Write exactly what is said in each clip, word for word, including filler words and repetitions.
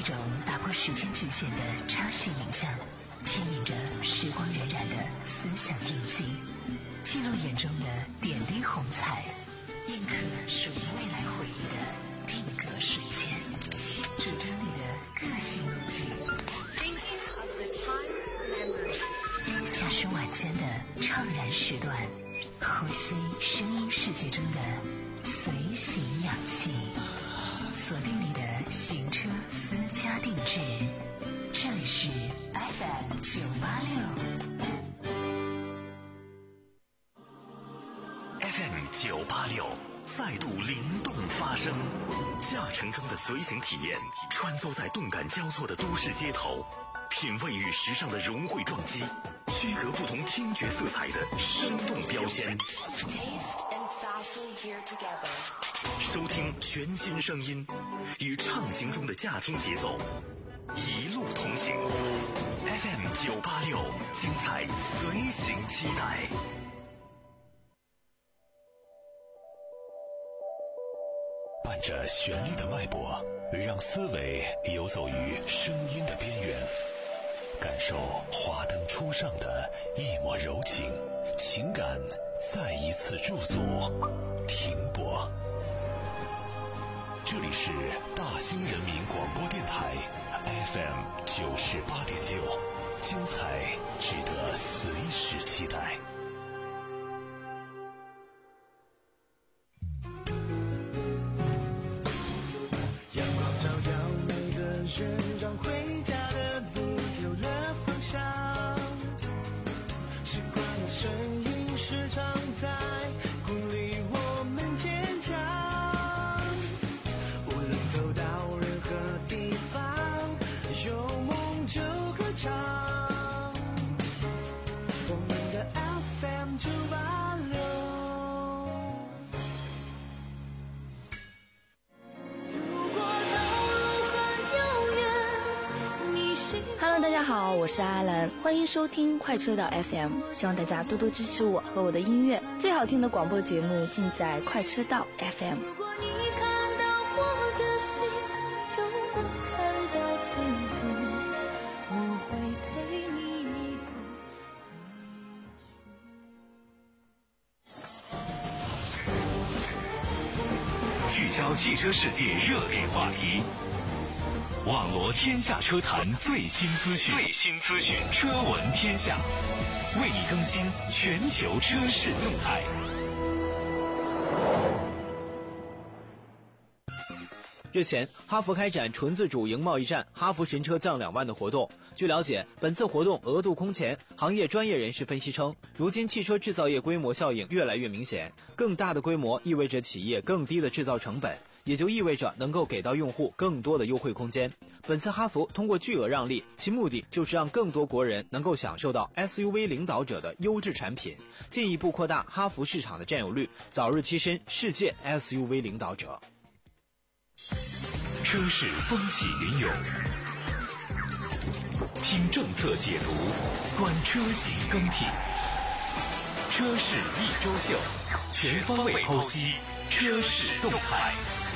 种打破时间局限的插叙影像，牵引着时光荏苒的思想印记，记录眼中的点滴红彩，印刻属于未来回忆的定格瞬间，主张你的个性路径。驾驶晚间的怅然时段，呼吸声音世界中的随行氧气，锁定你的行车私家定制，这里是 F M 九八六 F M 九八六再度灵动发声，驾乘中的随行体验，穿梭在动感交错的都市街头，品味与时尚的融汇撞击，区隔不同听觉色彩的生动标签，收听全新声音，与畅行中的驾听节奏一路同行。 F M 九八六精彩随行期待。伴着旋律的脉搏，让思维游走于声音的边缘，感受华灯初上的一抹柔情，情感再一次驻足停泊。这里是大兴人民广播电台 F M 九十八点六，精彩值得随时期待。 寻找回家的路，丢了方向，习惯的声音时常在鼓励我们坚强，无论走到任何地方，有梦就歌唱，我们的 F M 九八六。 Hello， 大家好，我是阿兰，欢迎收听快车道 F M， 希望大家多多支持我和我的音乐，最好听的广播节目尽在快车道 F M。 如果你看到我的心，就能看到自己，我会陪你一同聚焦汽车世界热点话题，网罗天下车坛最新资讯，最新资讯，车闻天下，为你更新全球车市动态。 日前，哈弗开展纯自主营贸易战哈弗神车降两万的活动。据了解，本次活动额度空前，行业专业人士分析称，如今汽车制造业规模效应越来越明显，更大的规模意味着企业更低的制造成本，也就意味着能够给到用户更多的优惠空间。本次哈弗通过巨额让利，其目的就是让更多国人能够享受到 S U V 领导者的优质产品，进一步扩大哈弗市场的占有率，早日跻身世界 S U V 领导者。 车市风起云涌，听政策解读，观车型更替，车市一周秀，全方位剖析车市动态。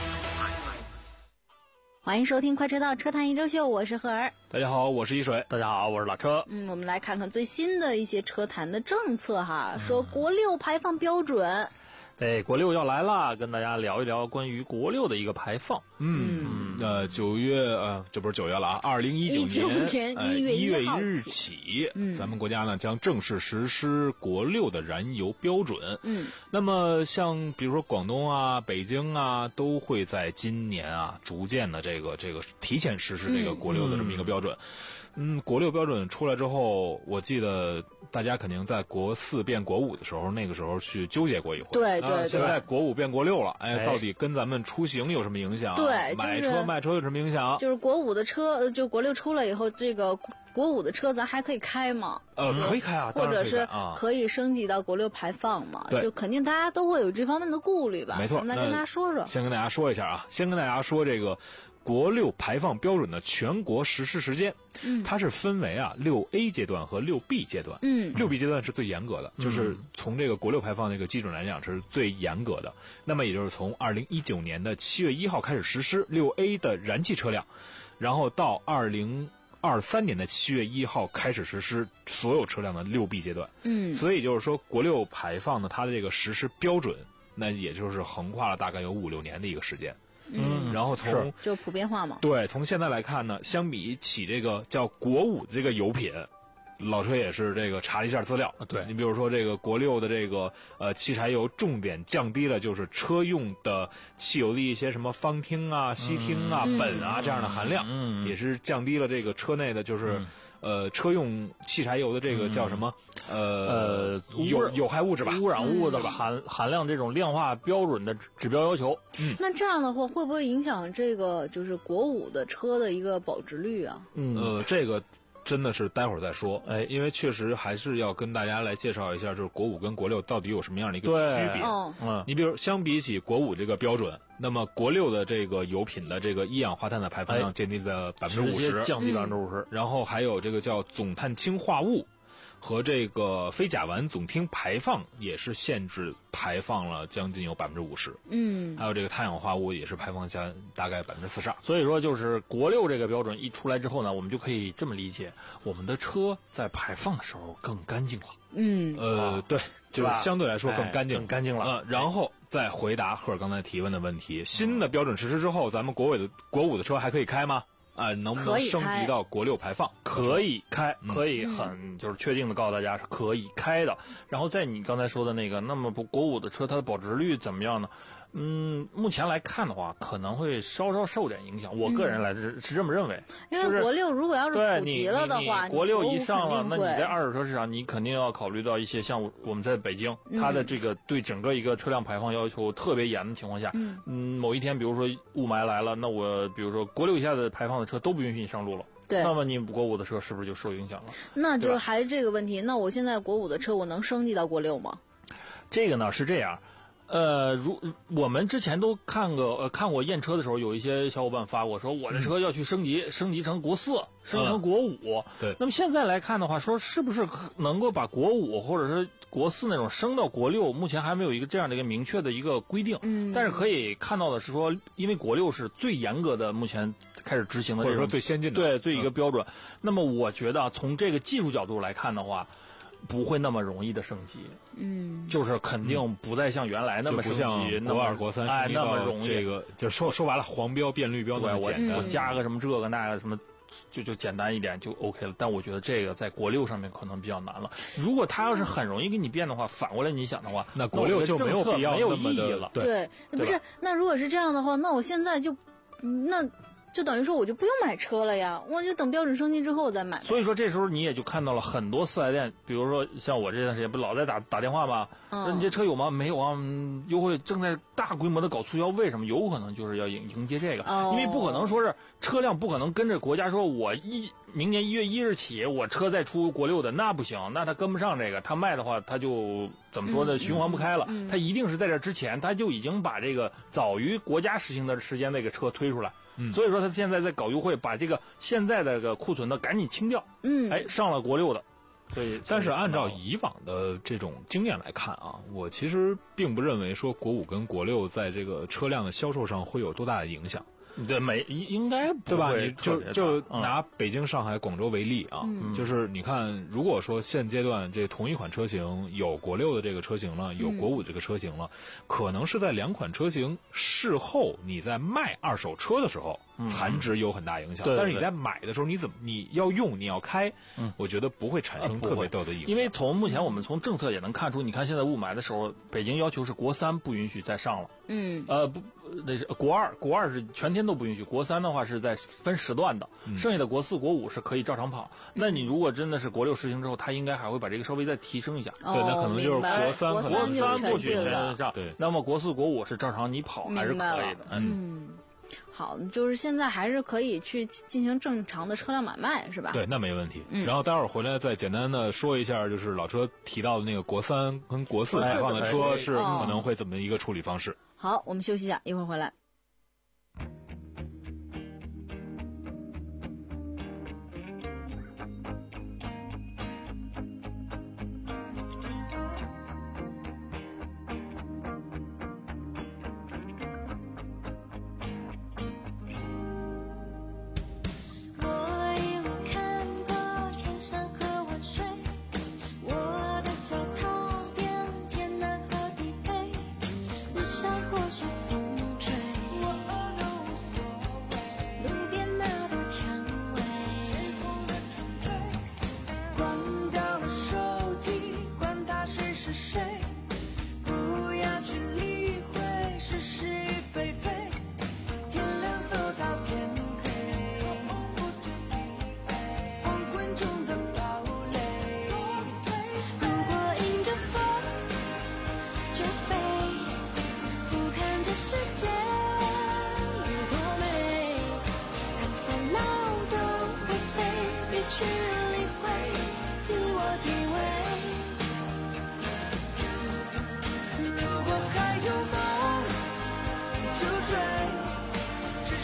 欢迎收听快车道车坛一周秀，我是赫儿。 大家好，我是一水。大家好，我是老车。 嗯，我们来看看最新的一些车坛的政策哈，说国六排放标准。 对，国六要来了，跟大家聊一聊关于国六的一个排放。 嗯，呃，九月呃，这不是九月了啊，二零一九年一月一月一日起， 嗯， 咱们国家呢将正式实施国六的燃油标准。 嗯， 那么像比如说广东啊、北京啊，都会在今年啊逐渐的这个这个提前实施这个国六的这么一个标准。嗯，国六标准出来之后，我记得大家肯定在国四变国五的时候，那个时候去纠结过一回。 对对对。 现在国五变国六了，哎，到底跟咱们出行有什么影响？ 对， 买车卖车有什么影响？ 就是国五的车，就国六出了以后，这个国五的车咱还可以开吗？ 呃，可以开啊， 或者是可以升级到国六排放嘛？ 对， 就肯定大家都会有这方面的顾虑吧？ 没错， 我们来跟大家说说。 先跟大家说一下啊，先跟大家说这个。 国六排放标准的全国实施时间， 嗯， 它是分为啊六 A 阶段和六 B 阶段。 嗯， 六 B 阶段是最严格的，就是从这个国六排放那个基准来讲是最严格的。那么也就是从二零一九年的七月一号开始实施六 A 的燃气车辆，然后到二零二三年的七月一号开始实施所有车辆的六 B 阶段。 嗯， 所以就是说国六排放呢，它的这个实施标准，那也就是横跨了大概有五六年的一个时间。 嗯， 然后从就普遍化嘛。 对，从现在来看呢，相比起这个叫国五的这个油品，老车也是这个查了一下资料。 对， 你比如说这个国六的这个呃汽柴油，重点降低了就是车用的汽油的一些什么芳烃啊、烯烃啊、 嗯、 苯啊这样的含量， 嗯， 也是降低了这个车内的就是。嗯呃，车用汽柴油的这个叫什么？ 嗯、 呃呃， 有有害物质吧？ 污染物的含、嗯、含量这种量化标准的指标要求。 嗯，那这样的话，会不会影响这个就是国五的车的一个保值率啊？ 嗯，呃，这个真的是待会儿再说。哎，因为确实还是要跟大家来介绍一下，就是国五跟国六到底有什么样的一个区别。 哦， 嗯，你比如相比起国五这个标准。那么国六的这个油品的这个一氧化碳的排放量降低了百分之五十， 降低百分之五十。 然后还有这个叫总碳氢化物和这个非甲烷总烃排放也是限制排放了将近有百分之五十。 嗯， 还有这个碳氧化物也是排放下大概百分之四十二。 所以说，就是国六这个标准一出来之后呢，我们就可以这么理解，我们的车在排放的时候更干净了。 嗯， 呃，对，就相对来说更干净， 更干净了。 呃，然后再回答赫尔刚才提问的问题，新的标准实施之后，咱们国五的国五的车还可以开吗？啊、呃，能不能升级到国六排放？ 可以开，可以很就是确定的告诉大家是可以开的。然后在你刚才说的那个，那么国五的车它的保值率怎么样呢？嗯，目前来看的话，可能会稍稍受点影响。我个人来是、嗯、是这么认为， 因为国六如果要是普及了的话， 国六一上了，那你在二手车市场，你肯定要考虑到一些像我们在北京， 嗯、 它的这个对整个一个车辆排放要求特别严的情况下，嗯，嗯某一天比如说雾霾来了，那我比如说国六以下的排放的车都不允许你上路了。 对， 那么你国五的车是不是就受影响了？ 那就是还是这个问题。那我现在国五的车，我能升级到国六吗？ 这个呢是这样。呃，如我们之前都看过，呃，看过验车的时候，有一些小伙伴发过说，我的车要去升级，嗯、升级成国四，升级成国五。嗯、 对。 那么现在来看的话，说是不是能够把国五或者是国四那种升到国六？目前还没有一个这样的一个明确的一个规定。 嗯。 但是可以看到的是说，因为国六是最严格的，目前开始执行的， 或者说最先进的， 对，最一个标准。嗯、那么我觉得从这个技术角度来看的话。不会那么容易的升级， 嗯， 就是肯定不再像原来那么升级， 嗯、国二、国三哎那么容易。 这个就说说白了，黄标变绿标那么简单， 我加个什么这个那个什么，就就简单一点就 OK 了。但我觉得这个在国六上面可能比较难了。如果他要是很容易给你变的话，反过来你想的话， 那国六就没有必要没有意义了。 对， 对不是。那如果是这样的话，那我现在就那。就等于说我就不用买车了呀，我就等标准升级之后再买。 所以说这时候你也就看到了很多四 S 店，比如说像我这段时间不老在打打电话吗？嗯，说你这车有吗？没有啊，嗯、优惠正在大规模的搞促销，为什么？有可能就是要迎迎接这个， 哦、 因为不可能说是车辆不可能跟着国家说，我一明年一月一日起我车再出国六的，那不行，那他跟不上这个，他卖的话他就怎么说呢？循环不开了， 嗯嗯、 他一定是在这之前他就已经把这个早于国家实行的时间那个车推出来。 嗯， 所以说他现在在搞优惠，把这个现在的这个库存的赶紧清掉。 嗯， 哎，上了国六的，所以但是按照以往的这种经验来看啊，我其实并不认为说国五跟国六在这个车辆的销售上会有多大的影响。 对，没应该对吧？你就就嗯、 拿北京、上海、广州为例啊， 嗯、 就是你看，如果说现阶段这同一款车型有国六的这个车型了，有国五这个车型了， 嗯、 可能是在两款车型事后你在卖二手车的时候， 嗯、 残值有很大影响。 对对对， 但是你在买的时候，你怎么你要用你要开， 嗯， 我觉得不会产生特别大的影响。 因为从目前我们从政策也能看出，你看现在雾霾的时候，北京要求是国三不允许再上了。 嗯， 呃不，那是国二，国二是全天都不允许，国三的话是在分时段的， 嗯、 剩下的国四、国五是可以照常跑。嗯、那你如果真的是国六实行之后，它应该还会把这个稍微再提升一下。 哦、 对，那可能就是国三， 国三不许全上。 对， 那么国四、国五是照常你跑还是可以的。 嗯。好，就是现在还是可以去进行正常的车辆买卖，是吧？ 对，那没问题。 嗯， 然后待会儿回来再简单的说一下，就是老车提到的那个国三跟国四排放的车是可能会怎么一个处理方式。 好，我们休息一下，一会儿回来。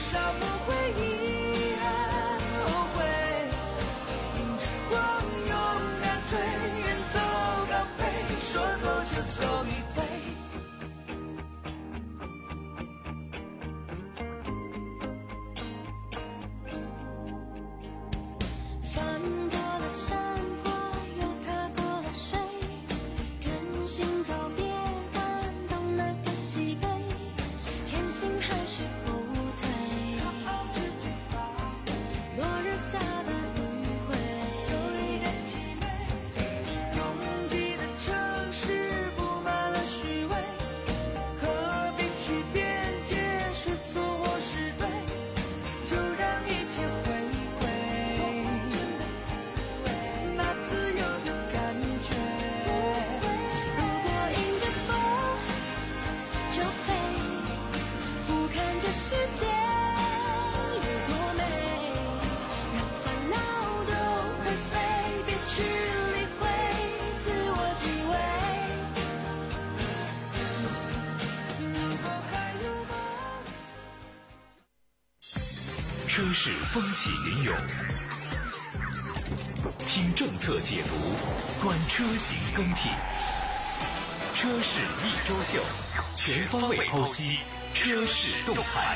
少不会遗憾后悔，迎着光勇敢追，远走高飞，说走就走一回。 翻过了山坡，又踏过了水，跟行走别感到南辕西北，前行还是后退？落日下的余晖， 拥挤的城市布满了虚伪，何必去辩解是错或是对？就让一切回归那自由的感觉。 如果迎着风就飞，俯瞰这世界有多美，让烦恼都灰飞，别去理会自我敬畏。 如果还如果车市风起云涌，听政策解读，观车型更替。车市一周秀，全方位剖析车市动态。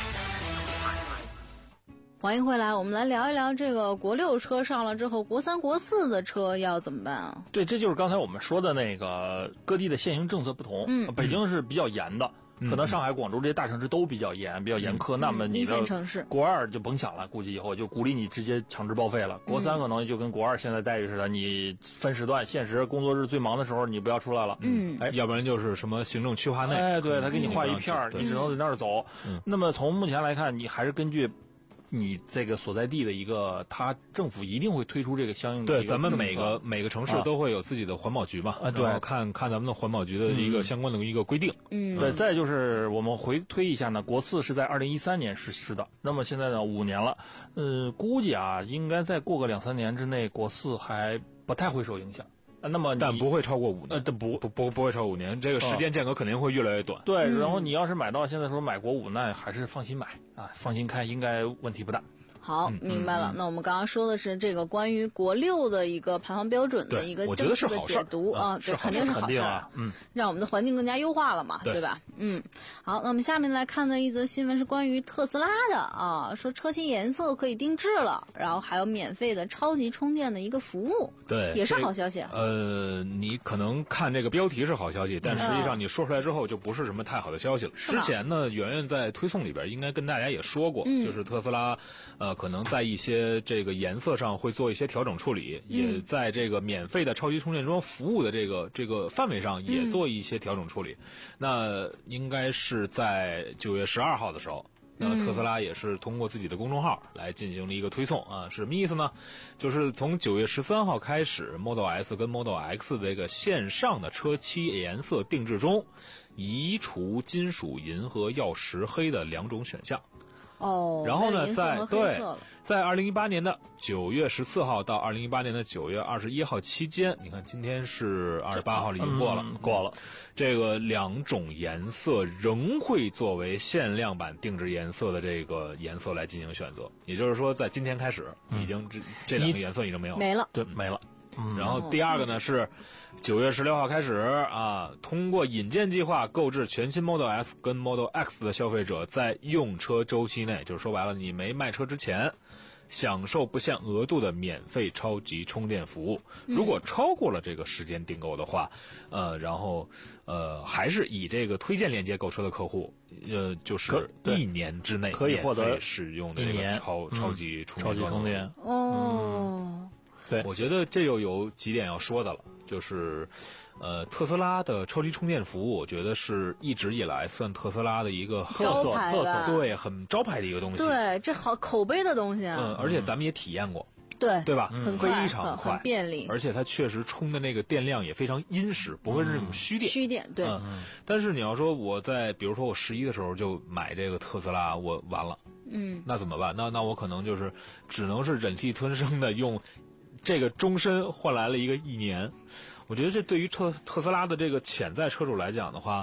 欢迎回来，我们来聊一聊这个国六车上了之后，国三、国四的车要怎么办啊？ 对，这就是刚才我们说的那个各地的限行政策不同。 嗯北京是比较严的，可能上海、广州这些大城市都比较严，比较严苛。那么你一的线城市国二就甭想了，估计以后就鼓励你直接强制报废了。国三可能就跟国二现在待遇似的，你分时段，限时工作日最忙的时候你不要出来了。 嗯哎， 要不然就是什么行政区划内， 哎，对他给你画一嗯片儿， 对你只能在那儿走。 嗯那么从目前来看，你还是根据你这个所在地的一个，他政府一定会推出这个相应的对， 一个咱们政策每个每个城市啊都会有自己的环保局嘛， 啊对然后看看咱们的环保局的一个嗯相关的一个规定。 嗯， 对，再就是我们回推一下呢，国四是在二零一三年实施的，那么现在呢五年了，呃，估计啊应该再过个两三年之内，国四还不太会受影响。呃那么你但不会超过五呃， 年， 这不不不不会超过五年，这个时间间隔肯定会越来越短。 对， 嗯然后你要是买到现在说买国五，那还是放心买啊，放心开，应该问题不大。 好， 嗯明白了。那我们刚刚说的是这个关于国六的一个排放标准的对一个我觉得正式的是好事儿解读啊啊，对， 是好肯肯定是好事儿定啊，嗯。 让我们的环境更加优化了嘛， 对对吧？嗯，好，那我们下面来看的一则新闻是关于特斯拉的啊，说车漆颜色可以定制了，然后还有免费的超级充电的一个服务， 对， 也是这好消息啊。 呃，你可能看这个标题是好消息，但实际上你说出来之后就不是什么太好的消息了。 是吗之前呢，圆圆在推送里边应该跟大家也说过， 嗯就是特斯拉，呃，可能在一些这个颜色上会做一些调整处理， 嗯也在这个免费的超级充电桩服务的这个这个范围上也做一些调整处理。那应该是在九月十二号的时候。那特斯拉也是通过自己的公众号来进行了一个推送啊，是什么意思呢？就是从九月十三号开始 ，Model S 跟 Model X 的这个线上的车漆颜色定制中，移除金属银和曜石黑的两种选项。 哦， 然后呢， 没有银色在和黑对色了， 在二零一八年的九月十四号到二零一八年的九月二十一号期间，你看今天是二十八号了，已经过了， 嗯过了。 这个两种颜色仍会作为限量版定制颜色的这个颜色来进行选择，也就是说，在今天开始，已经这这两个颜色已经没有了。 没了。 对，没了。嗯， 然后第二个呢是九月十六号开始啊，通过引荐计划购置全新 Model S 跟 Model X 的消费者，在用车周期内，就是说白了，你没卖车之前，享受不限额度的免费超级充电服务。如果超过了这个时间订购的话，呃，然后呃，还是以这个推荐链接购车的客户，呃，就是可对一年之内可以获得免费使用的这个一年超嗯超级充超电桩级充电。 哦， 对， 我觉得这又有几点要说的了，就是，呃，特斯拉的超级充电服务，我觉得是一直以来算特斯拉的一个很招牌特色吧对很招牌的一个东西。， 对，这好口碑的东西啊， 嗯，而且咱们也体验过， 对对吧？ 很快非常很快， 很便利， 而且它确实充的那个电量也非常殷实，不会是那种虚电。 虚电对， 嗯，但是你要说我在，比如说我十一的时候就买这个特斯拉，我完了， 嗯， 那怎么办？那那我可能就是只能是忍气吞声的用这个终身换来了一个一年。我觉得这对于特特斯拉的这个潜在车主来讲的话，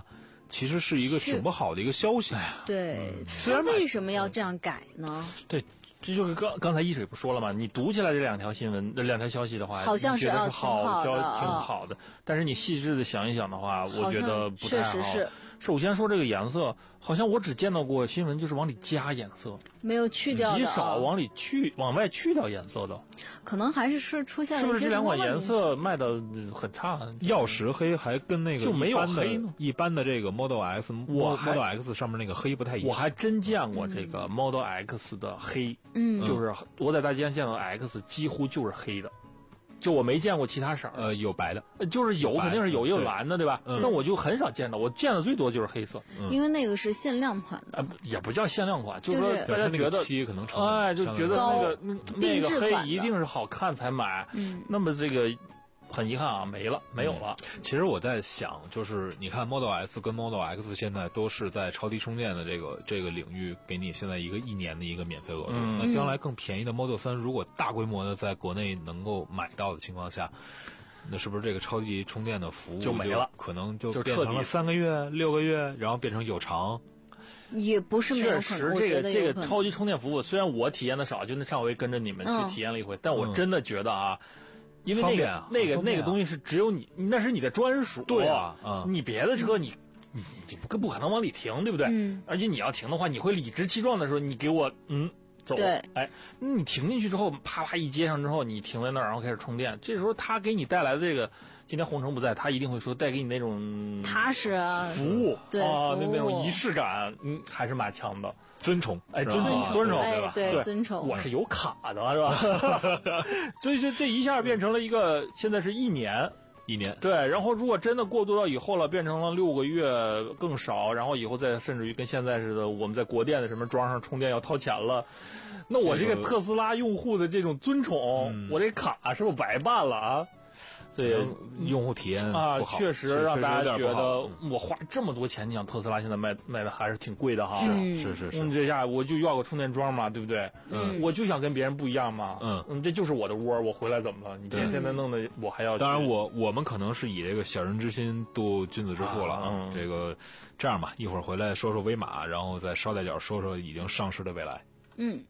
其实是一个挺不好的一个消息。 对， 虽然他为什么要这样改呢？ 对。这就是刚刚才一水不说了吗？你读起来这两条新闻、这两条消息的话， 好像是觉得是好好消的挺好的。但是你细致的想一想的话，我觉得不太好。 确实是。 首先说这个颜色，好像我只见到过新闻，就是往里加颜色， 没有去掉的， 极少往里去、往外去掉颜色的。 可能还是是出现了一些是不是这两款颜色卖的很差？ 曜石黑还跟那个就没有黑呢？ 一般的这个 Model X、Model X 上面那个黑不太一样。 我还真见过这个 Model X 的黑， 嗯， 就是我在大街上见到 X 几乎就是黑的。就我没见过其他色儿， 呃，有白的， 就是有肯定是有，也有蓝的，对吧？ 嗯、 那我就很少见到，我见的最多就是黑色， 嗯、 因为那个是限量款的， 呃，也不叫限量款，就是说大家觉得漆可能成哎，就觉得那个那个黑一定是好看才买， 嗯， 那么这个。很遗憾啊，没了，没有了。 嗯、其实我在想，就是你看 Model S 跟 Model X 现在都是在超低充电的这个这个领域，给你现在一个一年的一个免费额度。 嗯、 那将来更便宜的 Model 三，如果大规模的在国内能够买到的情况下，那是不是这个超级充电的服务就没了？ 可能就就变成了三个月、六个月，然后变成有偿。 也不是没有可能。 确实，这个这个超级充电服务，虽然我体验的少，就那上回跟着你们去体验了一回，嗯、但我真的觉得啊。因为那个、 啊、 那个、 啊、 那个东西是只有你，那是你的专属。 对啊，嗯、 你别的车你你你不不可能往里停，对不对？ 嗯。 而且你要停的话，你会理直气壮的说：“你给我嗯走。” 对。 哎，你停进去之后，啪啪一接上之后，你停在那儿，然后开始充电。这时候他给你带来的这个，今天洪城不在，他一定会说带给你那种踏实啊服务， 对啊， 那那种仪式感，嗯，还是蛮强的。 尊崇， 哎，尊崇， 尊崇， 哎、 对吧？ 对， 对， 尊崇。 我是有卡的，是吧？所以就这一下变成了一个，现在是一年， 一年。 对，然后如果真的过渡到以后了，变成了六个月更少，然后以后再甚至于跟现在似的，我们在国电的什么桩上充电要掏钱了，那我这个特斯拉用户的这种尊崇， 嗯、 我这卡是不是白办了啊？对， 用户体验啊，确实让大家觉得嗯、 我花这么多钱，你想特斯拉现在卖卖的还是挺贵的哈。 是是是是， 嗯，这下我就要个充电桩嘛，对不对？ 嗯， 我就想跟别人不一样嘛。 嗯嗯，这就是我的窝，我回来怎么了？你现在弄的我还要。 当然我，我我们可能是以这个小人之心度君子之腹了。 啊、嗯， 这个这样吧，一会儿回来说说威马，然后再捎带脚说说已经上市的蔚来。 嗯。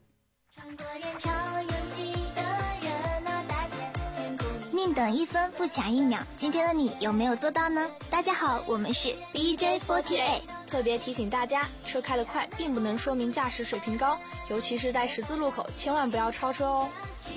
宁等一分不抢一秒，今天的你有没有做到呢？大家好，我们是 B J 四十八。 特别提醒大家，车开得快并不能说明驾驶水平高，尤其是在十字路口，千万不要超车哦。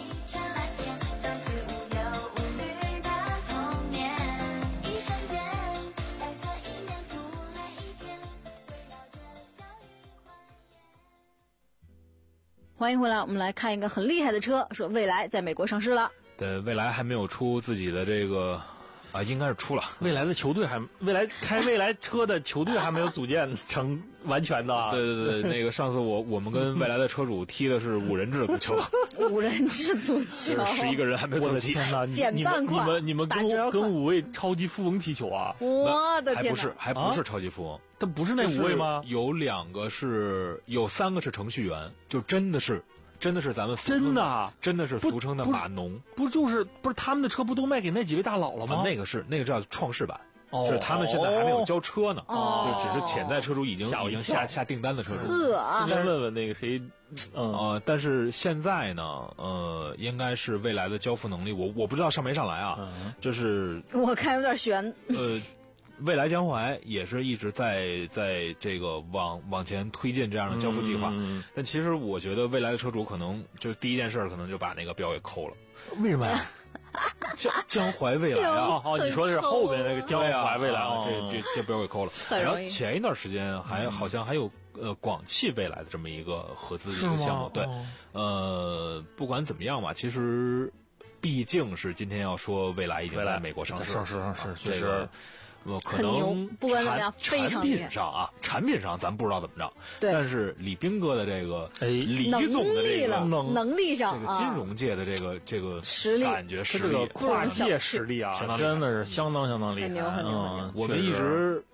欢迎回来，我们来看一个很厉害的车，说蔚来在美国上市了。 对，蔚来还没有出自己的这个啊，应该是出了。 蔚来的球队还，蔚来开蔚来车的球队还没有组建成完全的、啊。 对对对，那个上次我我们跟蔚来的车主踢的是五人制足球， 五人制足球， 十一个人还没凑齐。 天哪！ 减半款， 你们你们你们跟跟五位超级富翁踢球啊？ 我的天哪！ 还不是还不是超级富翁， 他、啊、不是那五位吗？ 有两个是，有三个是程序员，就真的是。真的是咱们真的真的是俗称的码农， 不就是不是他们的车不都卖给那几位大佬了吗？ 啊、那个是那个叫创世版， 哦， 就是他们现在还没有交车呢， 哦， 就只是潜在车主已经已经下下订单的车主。 呵， 先问问那个谁， 嗯呃，但是现在呢，呃，应该是未来的交付能力，我我不知道上没上来啊， 嗯、 就是我看有点悬， 呃。蔚来江淮也是一直在在这个往往前推进这样的交付计划， 嗯、 但其实我觉得蔚来的车主可能就第一件事可能就把那个标给扣了。 为什么呀？ 江江淮蔚来啊！ 哦，你说的是后边那个江淮蔚来啊，这这这标给扣了。然后前一段时间还好像还有呃广汽蔚来的这么一个合资的一个项目，对， 哦、 呃，不管怎么样吧，其实毕竟是今天要说蔚来已经在美国上市， 上市上市， 这个。呃，可能不管怎么样， 产产品上啊，产品上咱不知道怎么着， 对。 但是李斌哥的这个， 哎， 李总的这个能能力上， 这个金融界的这个这个实力， 感觉实力， 这个跨界实力啊， 相当真的是相当相当厉害。 很牛很牛很牛。 我们一直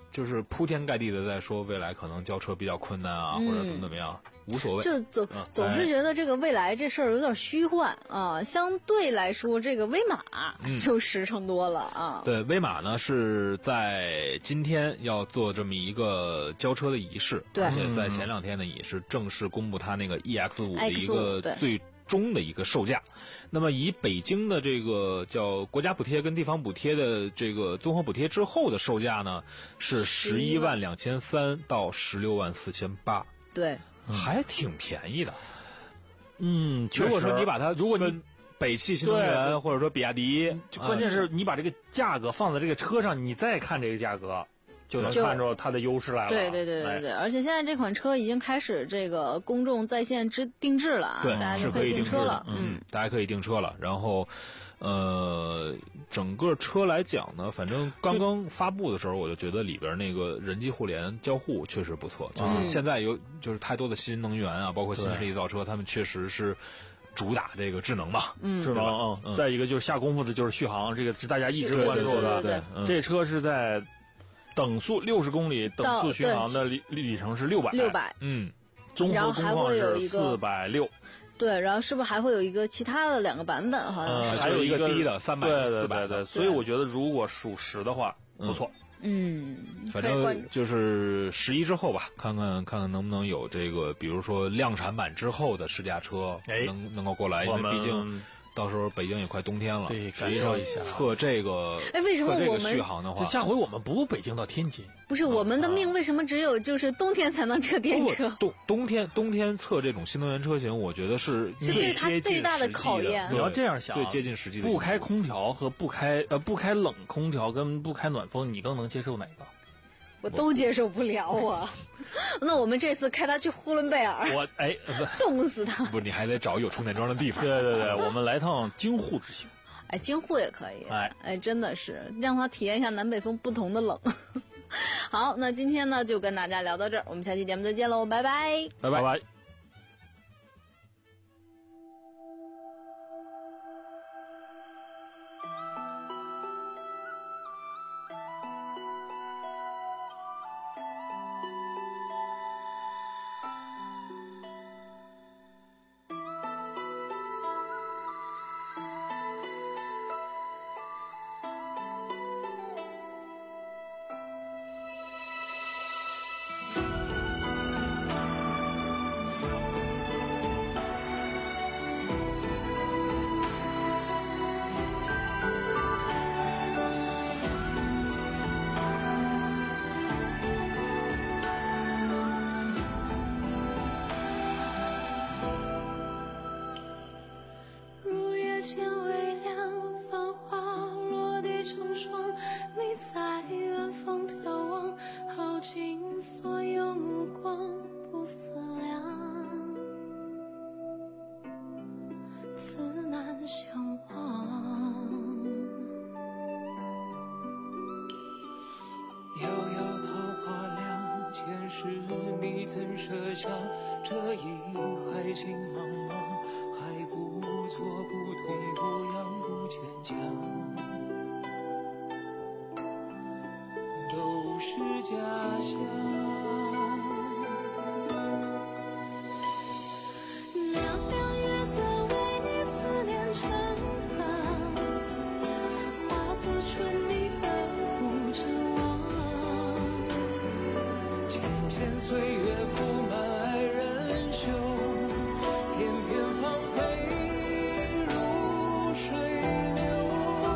就是铺天盖地的在说未来可能交车比较困难啊， 嗯、 或者怎么怎么样，无所谓。 就总、 嗯、 总是觉得这个未来这事儿有点虚幻啊，相对来说，这个威马就实诚多了啊。 嗯、对，威马呢是在今天要做这么一个交车的仪式， 对， 而且在前两天呢也是正式公布它那个 E X 五的一个最终的一个售价。那么以北京的这个叫国家补贴跟地方补贴的这个综合补贴之后的售价呢，是十一万两千三到十六万四千八。 对， 还挺便宜的。 嗯， 如果说你把它， 如果你北汽新能源或者说比亚迪， 关键是你把这个价格放在这个车上，你再看这个价格，就能看出它的优势来了。 对对对对对，而且现在这款车已经开始这个公众在线制定制了啊， 对， 大家就可以订车了。 嗯，大家可以订车了。然后，呃，整个车来讲呢，反正刚刚发布的时候，我就觉得里边那个人机互联交互确实不错。就是现在有就是太多的新能源啊，包括新势力造车，他们确实是主打这个智能嘛， 嗯， 智能。嗯，再一个就是下功夫的就是续航，这个是大家一直关注的。 对， 这车是在等速六十公里，等速巡航的里里程是六百， 六百， 嗯，综合工况是四百六。 对，然后是不是还会有一个其他的两个版本？好像还有一个低的三百、 四百的。所以我觉得如果属实的话，不错。 嗯， 反正就是十一之后吧，看看看看能不能有这个，比如说量产版之后的试驾车能能够过来，因为毕竟到时候北京也快冬天了， 对，感受一下测这个。 哎，为什么我们续航的话， 下回我们不北京到天津？ 不是我们的命为什么只有就是冬天才能测电车？ 冬冬天冬天测这种新能源车型，我觉得是是对它最大的考验。 你要这样想， 最接近实际的。 不开空调和不开呃不开冷空调跟不开暖风，你更能接受哪个？ 我都接受不了啊！那我们这次开它去呼伦贝尔， 我哎， 冻死它！ 不是，你还得找有充电桩的地方。 对对对，我们来趟京沪之行。 哎，京沪也可以。 哎哎，真的是让他体验一下南北风不同的冷。好，那今天呢就跟大家聊到这儿，我们下期节目再见喽，拜拜， 拜拜拜。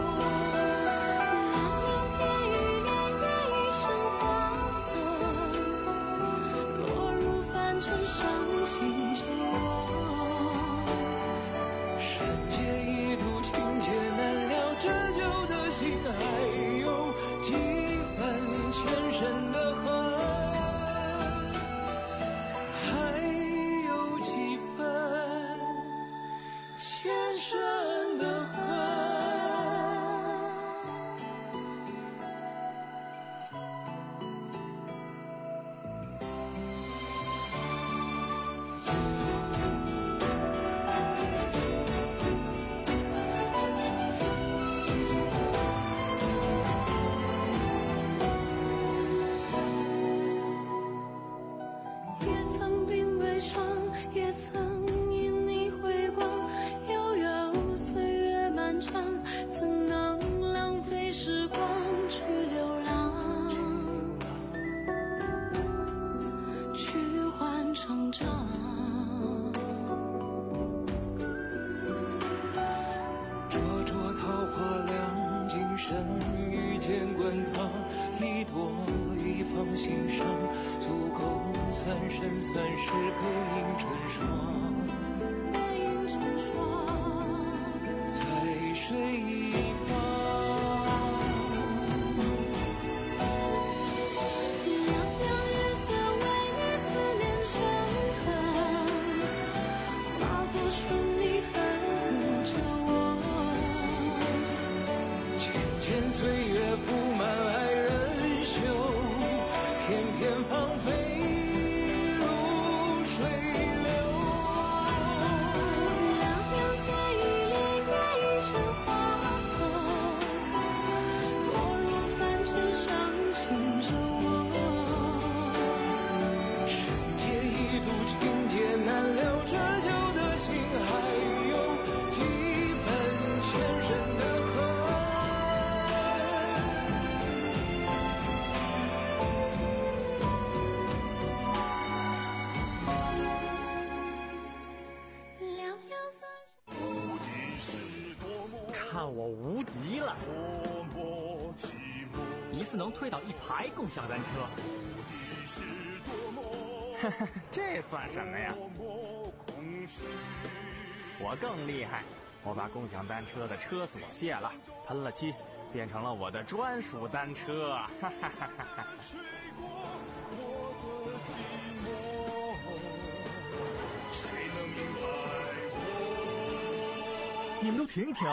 两两天一年月一生花色。 身算是背影成双， 背影成双， 在水一方。岁月铺满爱人袖，片片芳菲如水流。 凉凉天一帘月一身花色，若若凡尘相亲着我。 深夜一度情劫难留，这旧的心还有几分前生的河。 看我无敌了！一次能推倒一排共享单车，哈哈，这算什么呀？我更厉害，我把共享单车的车锁卸了，喷了漆，变成了我的专属单车，哈哈哈哈哈！ 你们都停一停！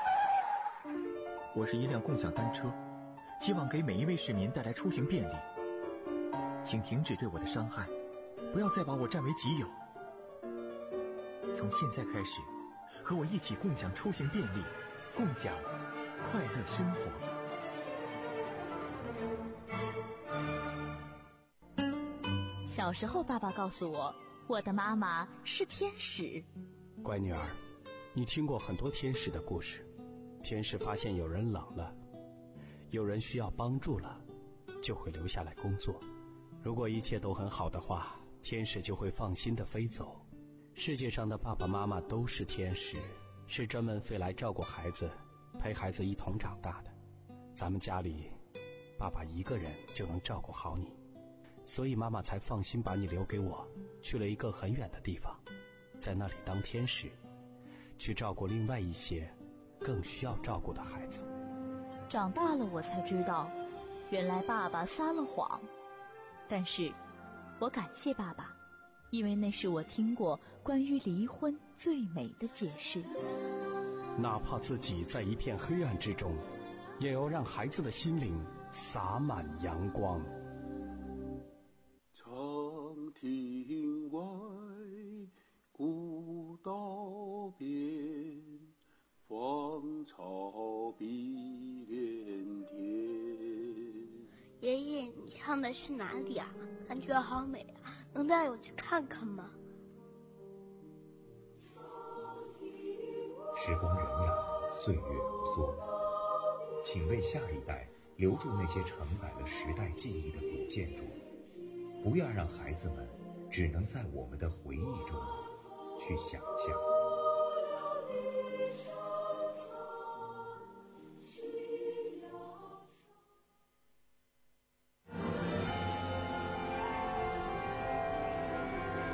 我是一辆共享单车，希望给每一位市民带来出行便利。请停止对我的伤害，不要再把我占为己有。从现在开始，和我一起共享出行便利，共享快乐生活。 小时候，爸爸告诉我，我的妈妈是天使。 乖女儿，你听过很多天使的故事。天使发现有人冷了，有人需要帮助了，就会留下来工作。如果一切都很好的话，天使就会放心地飞走。世界上的爸爸妈妈都是天使，是专门飞来照顾孩子，陪孩子一同长大的。咱们家里，爸爸一个人就能照顾好你，所以妈妈才放心把你留给我，去了一个很远的地方，在那里当天使，去照顾另外一些更需要照顾的孩子。 长大了我才知道，原来爸爸撒了谎，但是我感谢爸爸，因为那是我听过关于离婚最美的解释。 哪怕自己在一片黑暗之中，也要让孩子的心灵洒满阳光。 长亭外，古道边，芳草碧连天。 爷爷，你唱的是哪里啊？感觉好美啊，能带我去看看吗？ 时光荏苒，岁月如梭，请为下一代留住那些承载了时代记忆的古建筑，不要让孩子们只能在我们的回忆中去想象。